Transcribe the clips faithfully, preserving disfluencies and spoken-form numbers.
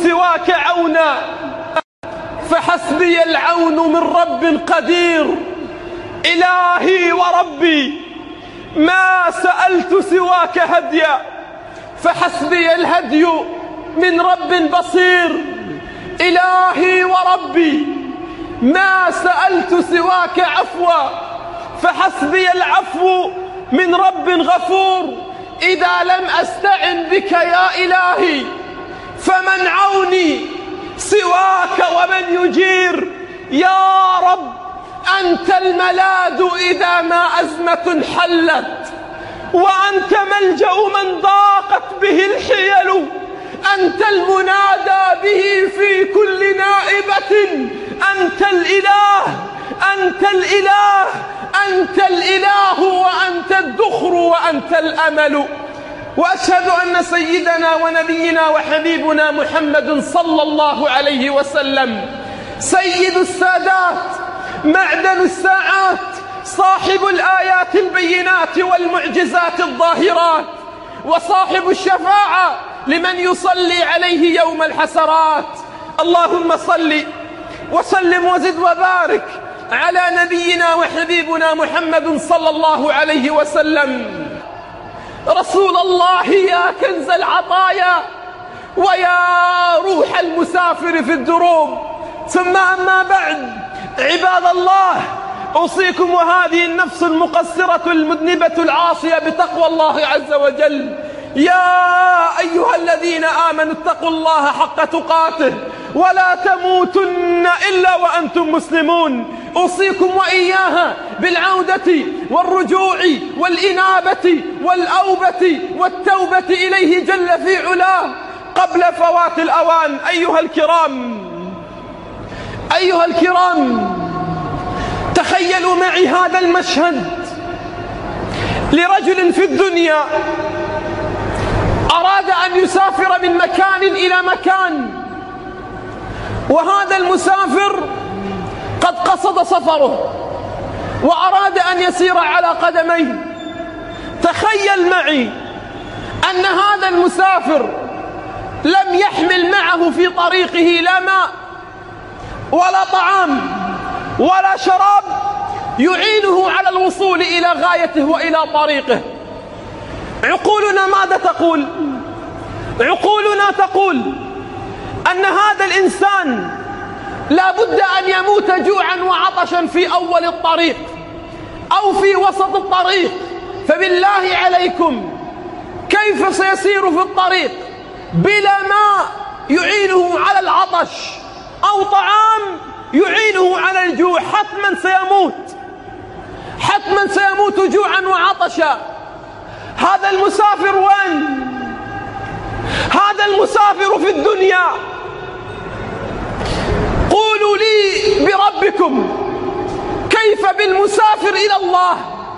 سواك عونا فحسبي العون من رب قدير. إلهي وربي ما سألت سواك هديا فحسبي الهدي من رب بصير. إلهي وربي ما سألت سواك عفوا فحسبي العفو من رب غفور. إذا لم أستعن بك يا إلهي فمن عوني سواك ومن يجير. يا رب أنت الملاذ إذا ما أزمة حلت، وأنت ملجأ من ضاقت به الحيل. أنت المنادى به في كل نائبة. أنت الإله، أنت الإله، أنت الإله، وأنت الذخر وأنت الأمل. وأشهد أن سيدنا ونبينا وحبيبنا محمد صلى الله عليه وسلم سيد السادات، معدن الساعات، صاحب الآيات البينات والمعجزات الظاهرات، وصاحب الشفاعة لمن يصلي عليه يوم الحسرات. اللهم صل وسلم وزد وبارك على نبينا وحبيبنا محمد صلى الله عليه وسلم. رسول الله يا كنز العطايا ويا روح المسافر في الدروب، ثم أما بعد، عباد الله، أوصيكم وهذه النفس المقصرة المذنبة العاصية بتقوى الله عز وجل. يا أيها الذين آمنوا اتقوا الله حق تقاته ولا تموتن إلا وأنتم مسلمون. أوصيكم وإياها بالعودة والرجوع والإنابة والأوبة والتوبة إليه جل في علاه قبل فوات الأوان. أيها الكرام، أيها الكرام، تخيلوا معي هذا المشهد لرجل في الدنيا أراد أن يسافر من مكان إلى مكان، وهذا المسافر قد قصد سفره وأراد أن يسير على قدميه. تخيل معي أن هذا المسافر لم يحمل معه في طريقه لا ماء ولا طعام ولا شراب يعينه على الوصول إلى غايته وإلى طريقه. عقولنا ماذا تقول؟ عقولنا تقول أن هذا الإنسان لا بد أن يموت جوعا وعطشا في أول الطريق أو في وسط الطريق. فبالله عليكم كيف سيسير في الطريق بلا ماء يعينه على العطش أو طعام يعينه على الجوع؟ حتما سيموت، حتما سيموت جوعا وعطشا. هذا المسافر وين؟ هذا المسافر في الدنيا. قولوا لي بربكم، كيف بالمسافر إلى الله؟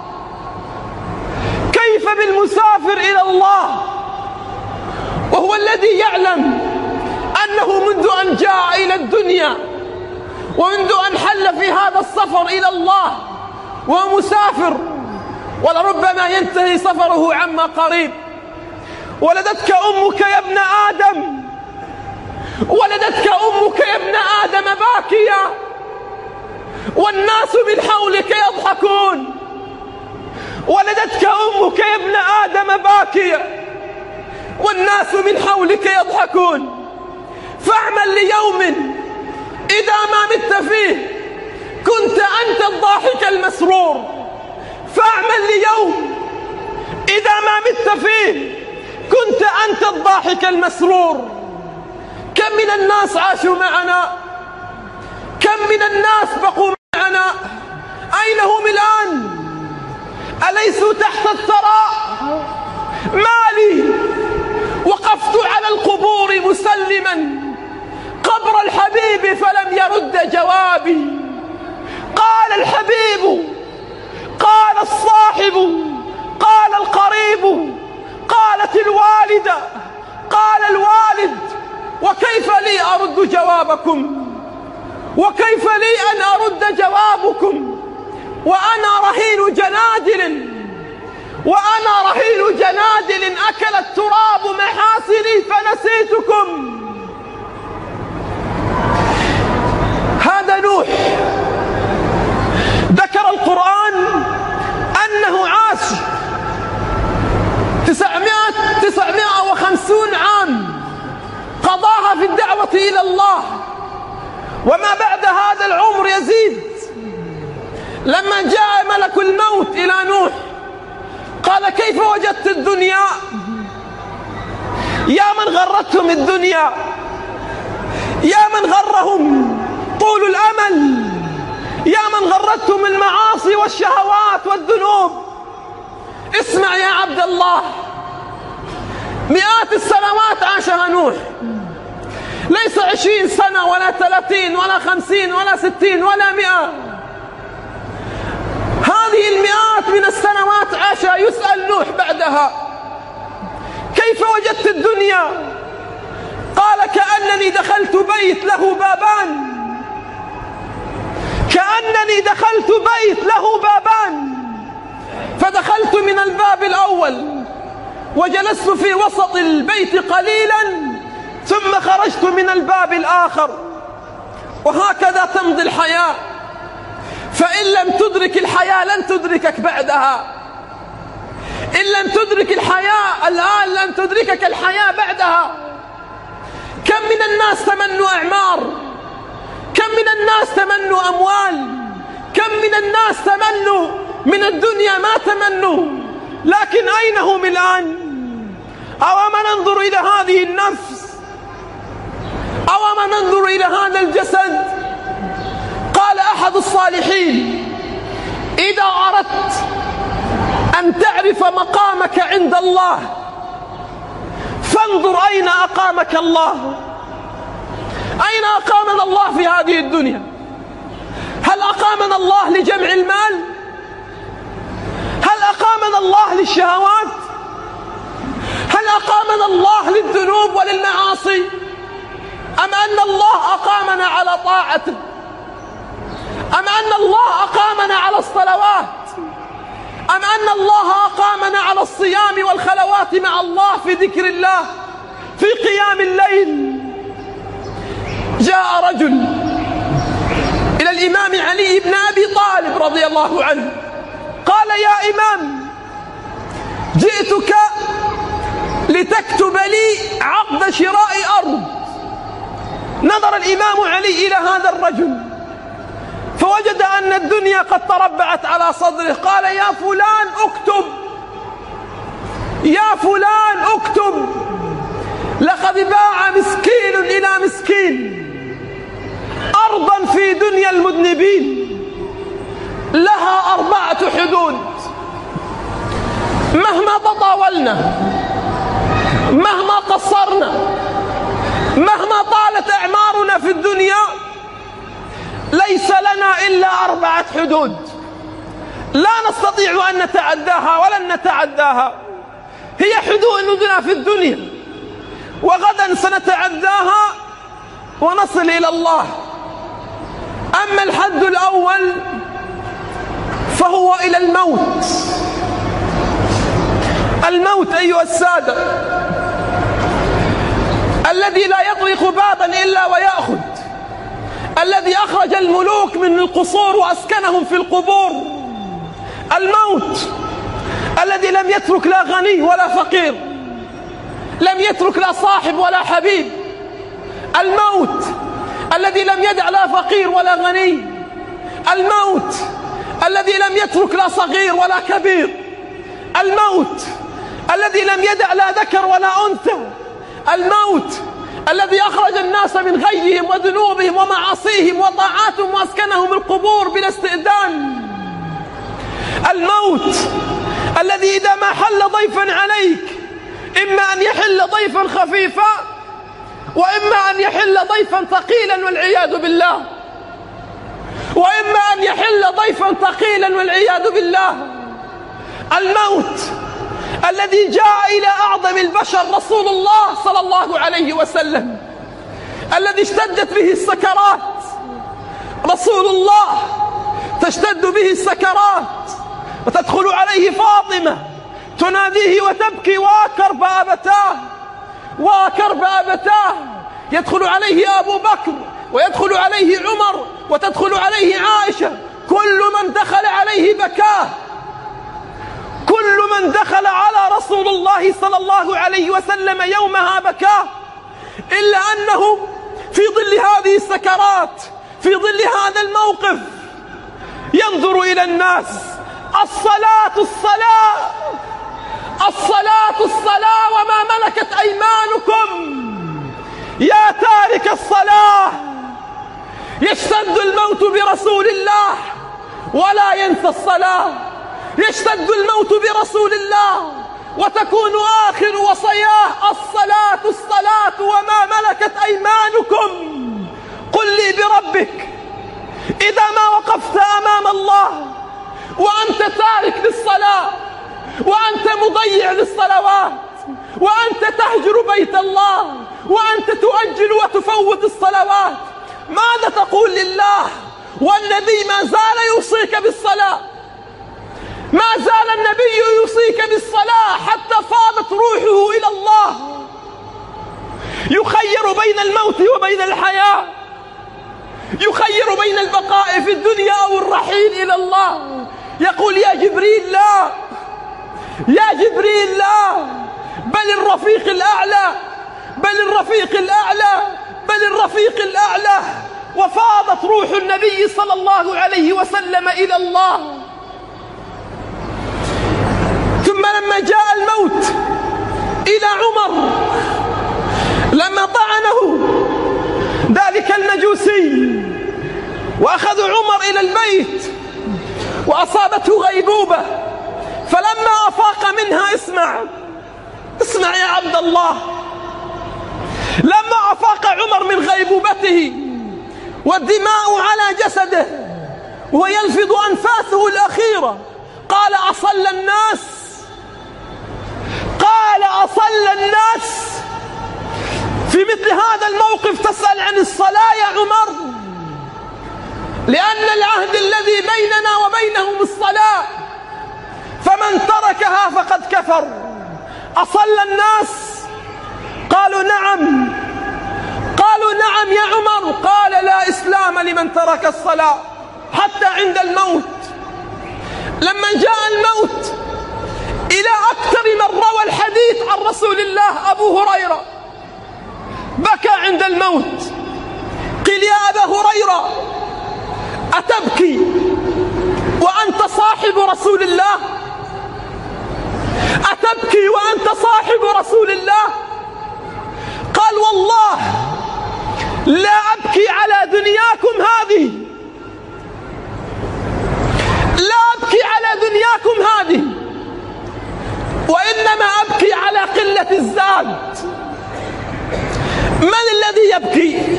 كيف بالمسافر إلى الله وهو الذي يعلم أنه منذ أن جاء إلى الدنيا ومنذ أن حل في هذا السفر إلى الله وهو مسافر، ولربما ينتهي سفره عما قريب. ولدتك أمك يا ابن آدم، ولدتك أمك يا ابن آدم باكيا والناس من حولك يضحكون. ولدتك أمك يا ابن آدم باكيا والناس من حولك يضحكون. فاعمل ليوم إذا ما مت فيه كنت أنت الضاحك المسرور. فاعمل ليوم إذا ما مت فيه كنت أنت الضاحك المسرور. كم من الناس عاشوا معنا، كم من الناس بقوا معنا، أين هم الآن؟ أليسوا تحت الثرى؟ ما لي وقفت على القبور مسلما قبر الحبيب فلم يرد جوابي. قال الحبيب، قال الصاحب، قال القريب، قالت الوالدة، قال الوالد. وكيف لي أرد جوابكم؟ وكيف لي أن أرد جوابكم وأنا رهين جنادل، وأنا رهين جنادل أكل التراب محاسني فنسيتكم. الموت إلى الله وما بعد هذا العمر يزيد. لما جاء ملك الموت إلى نوح قال: كيف وجدت الدنيا؟ يا من غرتهم الدنيا، يا من غرهم طول الأمل، يا من غرتهم المعاصي والشهوات والذنوب. اسمع يا عبد الله، مئات السنوات عاشها نوح، ليس عشرين سنة ولا ثلاثين ولا خمسين ولا ستين ولا مئة. هذه المئات من السنوات عاشها. يسأل نوح بعدها: كيف وجدت الدنيا؟ قال: كأنني دخلت بيت له بابان، كأنني دخلت بيت له بابان، فدخلت من الباب الأول وجلست في وسط البيت قليلا ثم خرجت من الباب الآخر. وهكذا تمضي الحياة، فإن لم تدرك الحياة لن تدركك بعدها. إن لم تدرك الحياة الآن لن تدركك الحياة بعدها. كم من الناس تمنوا أعمار، كم من الناس تمنوا أموال، كم من الناس تمنوا من الدنيا ما تمنوا، لكن أين هم الآن؟ أوما ننظر إلى هذه النفس، أوما ننظر إلى هذا الجسد. قال أحد الصالحين: إذا أردت أن تعرف مقامك عند الله فانظر أين أقامك الله. أين أقامنا الله في هذه الدنيا؟ هل أقامنا الله لجمع المال؟ هل أقامنا الله للشهوات؟ هل أقامنا الله للذنوب وللمعاصي؟ أم أن الله أقامنا على طاعته؟ أم أن الله أقامنا على الصلوات؟ أم أن الله أقامنا على الصيام والخلوات مع الله في ذكر الله في قيام الليل؟ جاء رجل إلى الإمام علي بن أبي طالب رضي الله عنه قال: يا إمام، جئتك لتكتب لي عقد شراء أرض. نظر الإمام علي إلى هذا الرجل فوجد أن الدنيا قد تربعت على صدره. قال: يا فلان اكتب، يا فلان اكتب، لقد باع مسكين إلى مسكين أرضا في دنيا المذنبين لها أربعة حدود. مهما تطاولنا، مهما قصرنا، مهما طالت أعمارنا في الدنيا، ليس لنا إلا أربعة حدود لا نستطيع أن نتعداها ولن نتعداها. هي حدودنا في الدنيا، وغدا سنتعداها ونصل إلى الله. أما الحد الأول فهو إلى الموت. الموت أيها السادة الذي لا يطرق بابا إلا ويأخذ، الذي أخرج الملوك من القصور وأسكنهم في القبور. الموت الذي لم يترك لا غني ولا فقير، لم يترك لا صاحب ولا حبيب. الموت الذي لم يدع لا فقير ولا غني. الموت الذي لم يترك لا صغير ولا كبير. الموت الذي لم يدع لا ذكر ولا أنثى. الموت الذي أخرج الناس من غيهم وذنوبهم ومعاصيهم وطاعاتهم وأسكنهم القبور بلا استئذان. الموت الذي إذا ما حل ضيفا عليك إما أن يحل ضيفا خفيفا وإما أن يحل ضيفا ثقيلا والعياذ بالله، وإما أن يحل ضيفا ثقيلا والعياذ بالله. الموت الذي جاء إلى أعظم البشر رسول الله صلى الله عليه وسلم، الذي اشتدت به السكرات. رسول الله تشتد به السكرات وتدخل عليه فاطمة تناديه وتبكي: وكرب أبتاه، وكرب أبتاه. يدخل عليه أبو بكر ويدخل عليه عمر وتدخل عليه عائشة. كل من دخل عليه بكاه، كل من دخل على رسول الله صلى الله عليه وسلم يومها بكاه، إلا أنه في ظل هذه السكرات، في ظل هذا الموقف، ينظر إلى الناس: الصلاة الصلاة الصلاة الصلاة وما ملكت أيمانكم. يا تارك الصلاة، يشتد الموت برسول الله ولا ينسى الصلاة، يشتد الموت برسول الله وتكون آخر وصياه: الصلاة الصلاة وما ملكت أيمانكم. قل لي بربك، إذا ما وقفت أمام الله وأنت تارك للصلاة، وأنت مضيع للصلوات، وأنت تهجر بيت الله، وأنت تؤجل وتفوت الصلوات، ماذا تقول لله والنبي ما زال يوصيك بالصلاة؟ ما زال النبي يوصيك بالصلاة حتى فاضت روحه إلى الله، يخير بين الموت وبين الحياة، يخير بين البقاء في الدنيا أو الرحيل إلى الله. يقول: يا جبريل لا، يا جبريل لا، بل الرفيق الأعلى، بل الرفيق الأعلى، بل الرفيق الأعلى. وفاضت روح النبي صلى الله عليه وسلم إلى الله. ثم لما جاء الموت إلى عمر، لما طعنه ذلك المجوسي وأخذ عمر إلى البيت وأصابته غيبوبة، فلما أفاق منها، اسمع اسمع يا عبد الله، لما أفاق عمر من غيبوبته والدماء على جسده ويلفظ أنفاسه الأخيرة، قال: أصلى الناس؟ قال: أصلى الناس؟ في مثل هذا الموقف تسأل عن الصلاة يا عمر؟ لأن العهد الذي بيننا وبينهم الصلاة، فمن تركها فقد كفر. أصلى الناس؟ قالوا: نعم. قالوا: نعم يا عمر. قال: لا إسلام لمن ترك الصلاة. حتى عند الموت، لما جاء الموت إلى أكثر من روى الحديث عن رسول الله أبو هريرة، بكى عند الموت. قيل: يا أبا هريرة، أتبكي وأنت صاحب رسول الله؟ أتبكي وأنت صاحب رسول الله؟ قال: والله لا أبكي على دنياكم هذه، لا أبكي على دنياكم هذه، وإنما أبكي على قلة الزاد. من الذي يبكي؟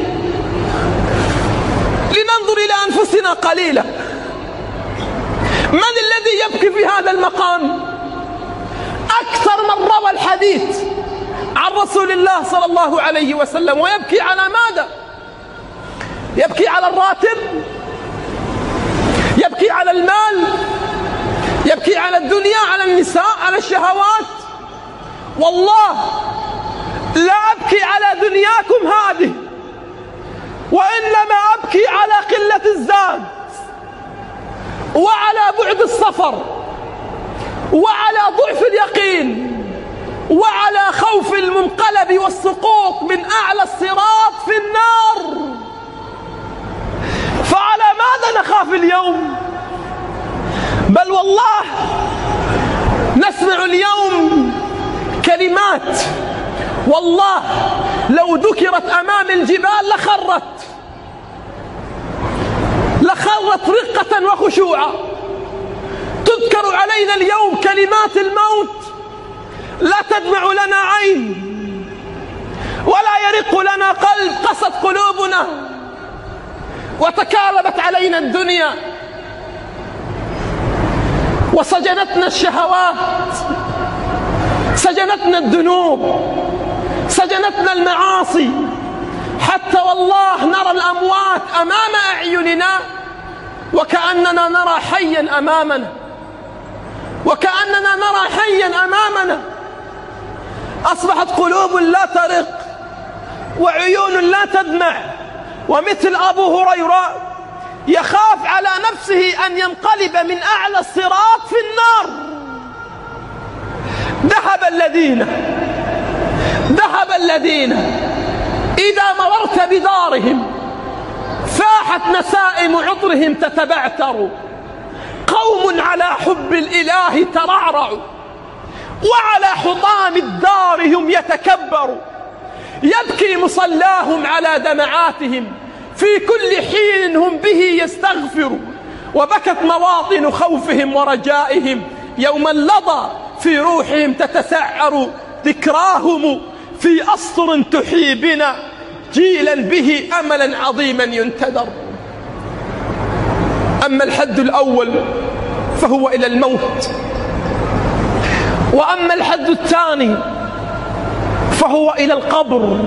لننظر إلى أنفسنا قليلا. من الذي يبكي في هذا المقام؟ أكثر من روى الحديث عن رسول الله صلى الله عليه وسلم. ويبكي على ماذا؟ يبكي على الراتب، يبكي على المال، يبكي على الدنيا، على النساء، على الشهوات. والله لا أبكي على دنياكم هذه، وإنما أبكي على قلة الزاد، وعلى بعد السفر، وعلى ضعف اليقين، وعلى خوف المنقلب والسقوط من أعلى الصراط في النار. فعلى ماذا نخاف اليوم؟ بل والله نسمع اليوم كلمات والله لو ذكرت أمام الجبال لخرت لخرت رقة وخشوعا. تذكر علينا اليوم كلمات الموت لا تدمع لنا عين ولا يرق لنا قلب. قست قلوبنا وتكالبت علينا الدنيا وسجنتنا الشهوات، سجنتنا الذنوب، سجنتنا المعاصي، حتى والله نرى الأموات أمام أعيننا وكأننا نرى حيا أمامنا، وكأننا نرى حيا أمامنا. أصبحت قلوب لا ترق وعيون لا تدمع. ومثل أبو هريرة يخاف على نفسه أن ينقلب من أعلى الصراط في النار. ذهب الذين ذهب الذين إذا مررت بدارهم فاحت نسائم عطرهم تتبعتر. قوم على حب الإله ترعرعوا وعلى حطام الدار هم يتكبروا. يبكي مصلاهم على دمعاتهم في كل حين هم به يستغفروا. وبكت مواطن خوفهم ورجائهم يوم اللظى في روحهم تتسعر. ذكراهم في أسطر تحيي بنا جيلا به أملا عظيما ينتظر. أما الحد الأول فهو إلى الموت، وأما الحد الثاني فهو إلى القبر.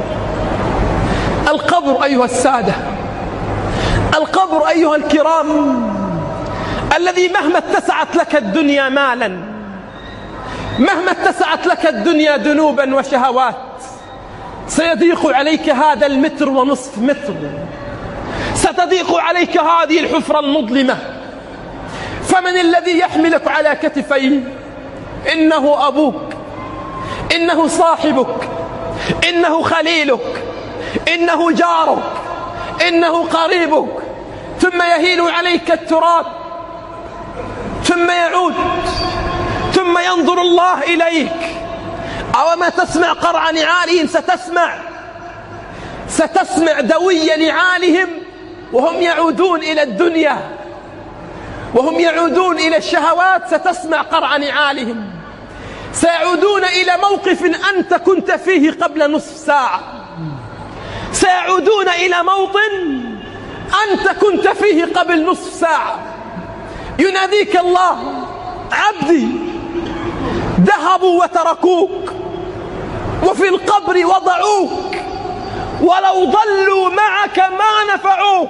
القبر أيها السادة، القبر أيها الكرام، الذي مهما اتسعت لك الدنيا مالا، مهما اتسعت لك الدنيا ذنوبا وشهوات، سيضيق عليك هذا المتر ونصف متر، ستضيق عليك هذه الحفرة المظلمة. فمن الذي يحملك على كتفيه؟ إنه أبوك، إنه صاحبك، إنه خليلك، إنه جارك، إنه قريبك. ثم يهيل عليك التراب، ثم يعود، ثم ينظر الله إليك. أوما تسمع قرع نعالهم؟ ستسمع ستسمع دوي نعالهم وهم يعودون إلى الدنيا، وهم يعودون إلى الشهوات. ستسمع قرع نعالهم. سيعودون إلى موقف أنت كنت فيه قبل نصف ساعة، سيعودون إلى موطن أنت كنت فيه قبل نصف ساعة. يناديك الله: عبدي، ذهبوا وتركوك وفي القبر وضعوك، ولو ضلوا معك ما نفعوك،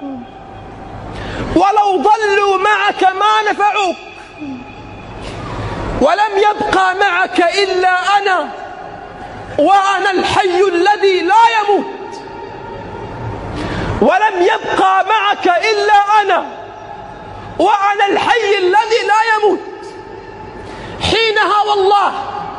ولو ضلوا معك ما نفعوك، ولم يبقى معك إلا أنا، وأنا الحي الذي لا يموت. ولم يبقى معك إلا أنا، وأنا الحي الذي لا يموت. حينها والله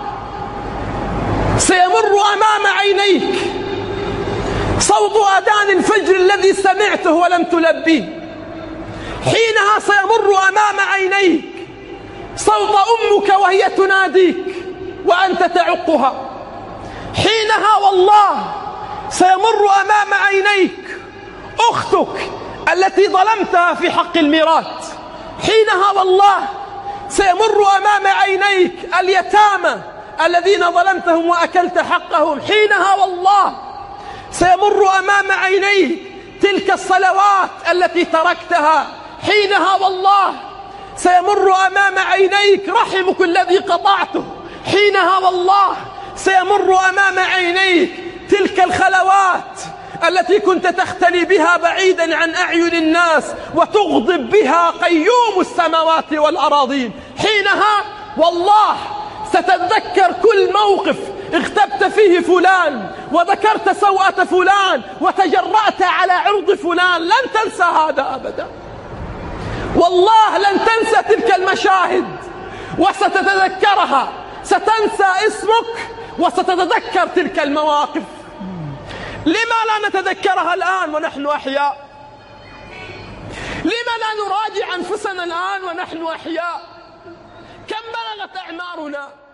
سيمر أمام عينيك صوت أذان الفجر الذي سمعته ولم تلبيه. حينها سيمر أمام عينيك صوت أمك وهي تناديك وأنت تعقها. حينها والله سيمر أمام عينيك أختك التي ظلمتها في حق الميراث. حينها والله سيمر أمام عينيك اليتامى الذين ظلمتهم وأكلت حقهم. حينها والله سيمر أمام عينيك تلك الصلوات التي تركتها. حينها والله سيمر أمام عينيك رحمك الذي قطعته. حينها والله سيمر أمام عينيك تلك الخلوات التي كنت تختلي بها بعيدا عن أعين الناس وتغضب بها قيوم السماوات والأراضين. حينها والله ستتذكر كل موقف اغتبت فيه فلان وذكرت سوءة فلان وتجرأت على عرض فلان. لن تنسى هذا أبدا، والله لن تنسى تلك المشاهد وستتذكرها. ستنسى اسمك وستتذكر تلك المواقف. لما لا نتذكرها الآن ونحن أحياء؟ لما لا نراجع أنفسنا الآن ونحن أحياء؟ كم بلغت أعمارنا؟